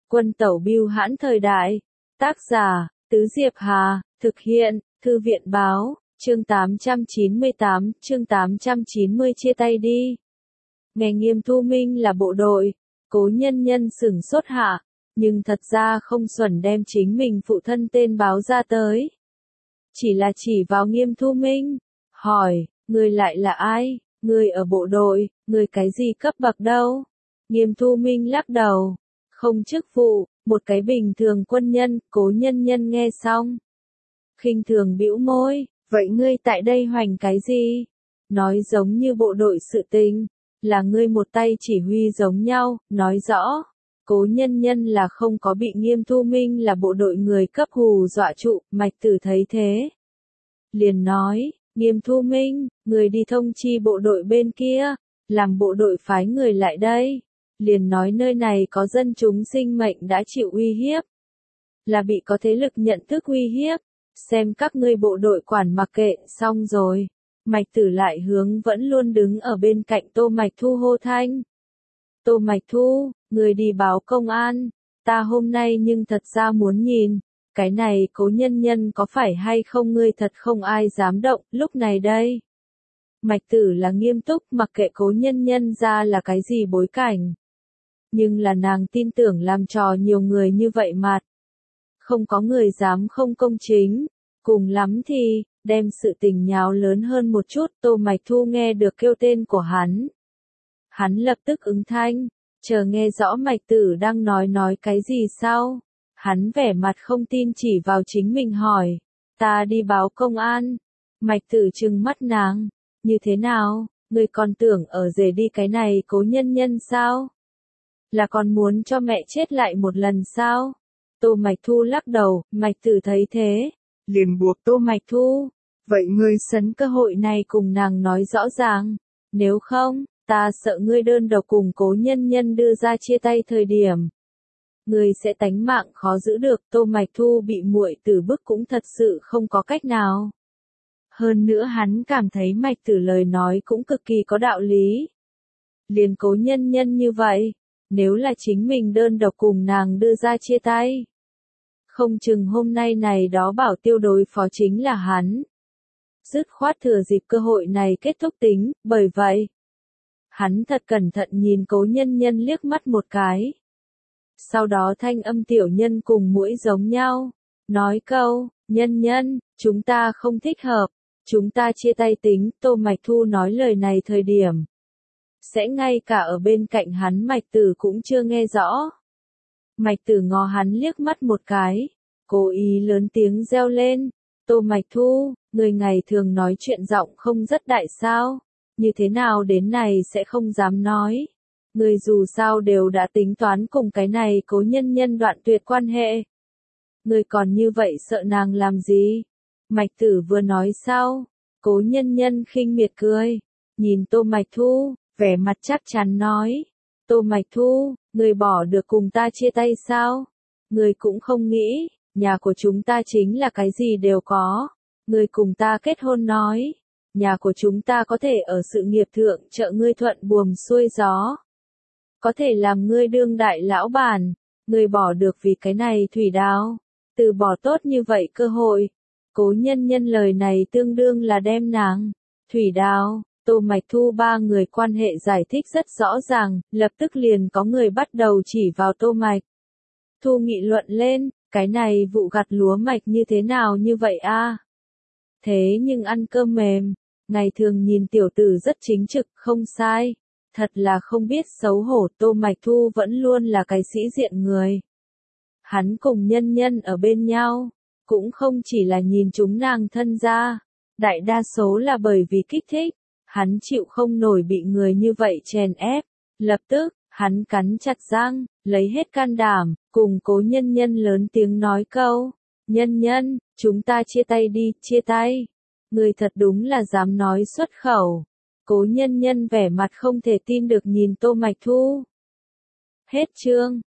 Quân tẩu bưu hãn thời đại. Tác giả, Tứ Diệp Hà, thực hiện, Thư viện báo, chương 890 chia tay đi. Nghe Nghiêm Thu Minh là bộ đội, Cố Nhân Nhân sửng sốt hạ, nhưng thật ra không xuẩn đem chính mình phụ thân tên báo ra tới. Chỉ là chỉ vào Nghiêm Thu Minh, hỏi, người lại là ai, người ở bộ đội, người cái gì cấp bậc đâu? Nghiêm Thu Minh lắc đầu, không chức vụ, một cái bình thường quân nhân. Cố Nhân Nhân nghe xong, khinh thường bĩu môi, vậy ngươi tại đây hoành cái gì? Nói giống như bộ đội sự tình, là ngươi một tay chỉ huy giống nhau, nói rõ. Cố Nhân Nhân là không có bị Nghiêm Thu Minh là bộ đội người cấp hù dọa trụ. Mạch Tử thấy thế, liền nói, Nghiêm Thu Minh, người đi thông chi bộ đội bên kia, làm bộ đội phái người lại đây. Liền nói nơi này có dân chúng sinh mệnh đã chịu uy hiếp, là bị có thế lực nhận thức uy hiếp, xem các ngươi bộ đội quản mặc kệ. Xong rồi, Mạch Tử lại hướng vẫn luôn đứng ở bên cạnh Tô Mạch Thu hô thanh. Tô Mạch Thu, người đi báo công an, ta hôm nay nhưng thật ra muốn nhìn, cái này Cố Nhân Nhân có phải hay không, ngươi thật không ai dám động. Lúc này đây, Mạch Tử là nghiêm túc, mặc kệ Cố Nhân Nhân ra là cái gì bối cảnh. Nhưng là nàng tin tưởng làm trò nhiều người như vậy mà không có người dám không công chính, cùng lắm thì, đem sự tình nháo lớn hơn một chút. Tô Mạch Thu nghe được kêu tên của hắn. Hắn lập tức ứng thanh, chờ nghe rõ Mạch Tử đang nói cái gì sau. Hắn vẻ mặt không tin chỉ vào chính mình hỏi, ta đi báo công an. Mạch Tử trừng mắt nàng, như thế nào, ngươi còn tưởng ở rể đi cái này Cố Nhân Nhân sao? Là còn muốn cho mẹ chết lại một lần sao? Tô Mạch Thu lắc đầu. Mạch Tử thấy thế, liền buộc Tô Mạch Thu, vậy ngươi sấn cơ hội này cùng nàng nói rõ ràng, nếu không, ta sợ ngươi đơn độc cùng Cố Nhân Nhân đưa ra chia tay thời điểm, ngươi sẽ tánh mạng khó giữ được. Tô Mạch Thu bị muội tử bức cũng thật sự không có cách nào. Hơn nữa hắn cảm thấy Mạch Tử lời nói cũng cực kỳ có đạo lý. Liền Cố Nhân Nhân như vậy, nếu là chính mình đơn độc cùng nàng đưa ra chia tay, không chừng hôm nay này đó bảo tiêu đối phó chính là hắn. Dứt khoát thừa dịp cơ hội này kết thúc tính. Bởi vậy, hắn thật cẩn thận nhìn Cố Nhân Nhân liếc mắt một cái. Sau đó thanh âm tiểu nhân cùng mũi giống nhau, nói câu, Nhân Nhân, chúng ta không thích hợp, chúng ta chia tay tính. Tô Mạch Thu nói lời này thời điểm, sẽ ngay cả ở bên cạnh hắn Mạch Tử cũng chưa nghe rõ. Mạch Tử ngó hắn liếc mắt một cái, cố ý lớn tiếng reo lên, Tô Mạch Thu, người ngày thường nói chuyện giọng không rất đại sao, như thế nào đến này sẽ không dám nói. Người dù sao đều đã tính toán cùng cái này Cố Nhân Nhân đoạn tuyệt quan hệ. Người còn như vậy sợ nàng làm gì? Mạch Tử vừa nói sau, Cố Nhân Nhân khinh miệt cười, nhìn Tô Mạch Thu, vẻ mặt chắc chắn nói, Tô Mạch Thu, người bỏ được cùng ta chia tay sao? Người cũng không nghĩ, nhà của chúng ta chính là cái gì đều có. Người cùng ta kết hôn nói, nhà của chúng ta có thể ở sự nghiệp thượng trợ ngươi thuận buồm xuôi gió. Có thể làm ngươi đương đại lão bản, ngươi bỏ được vì cái này thủy đao, từ bỏ tốt như vậy cơ hội. Cố Nhân Nhân lời này tương đương là đem nàng, thủy đao, Tô Mạch Thu ba người quan hệ giải thích rất rõ ràng, lập tức liền có người bắt đầu chỉ vào Tô Mạch Thu nghị luận lên, cái này vụ gặt lúa mạch như thế nào như vậy a? Thế nhưng ăn cơm mềm, ngày thường nhìn tiểu tử rất chính trực, không sai, thật là không biết xấu hổ. Tô Mạch Thu vẫn luôn là cái sĩ diện người. Hắn cùng Nhân Nhân ở bên nhau, cũng không chỉ là nhìn chúng nàng thân gia, đại đa số là bởi vì kích thích. Hắn chịu không nổi bị người như vậy chèn ép, lập tức, hắn cắn chặt răng, lấy hết can đảm, cùng Cố Nhân Nhân lớn tiếng nói câu, Nhân Nhân, chúng ta chia tay đi. Chia tay? Người thật đúng là dám nói xuất khẩu. Cố Nhân Nhân vẻ mặt không thể tin được nhìn Tô Mạch Thu. Hết chương.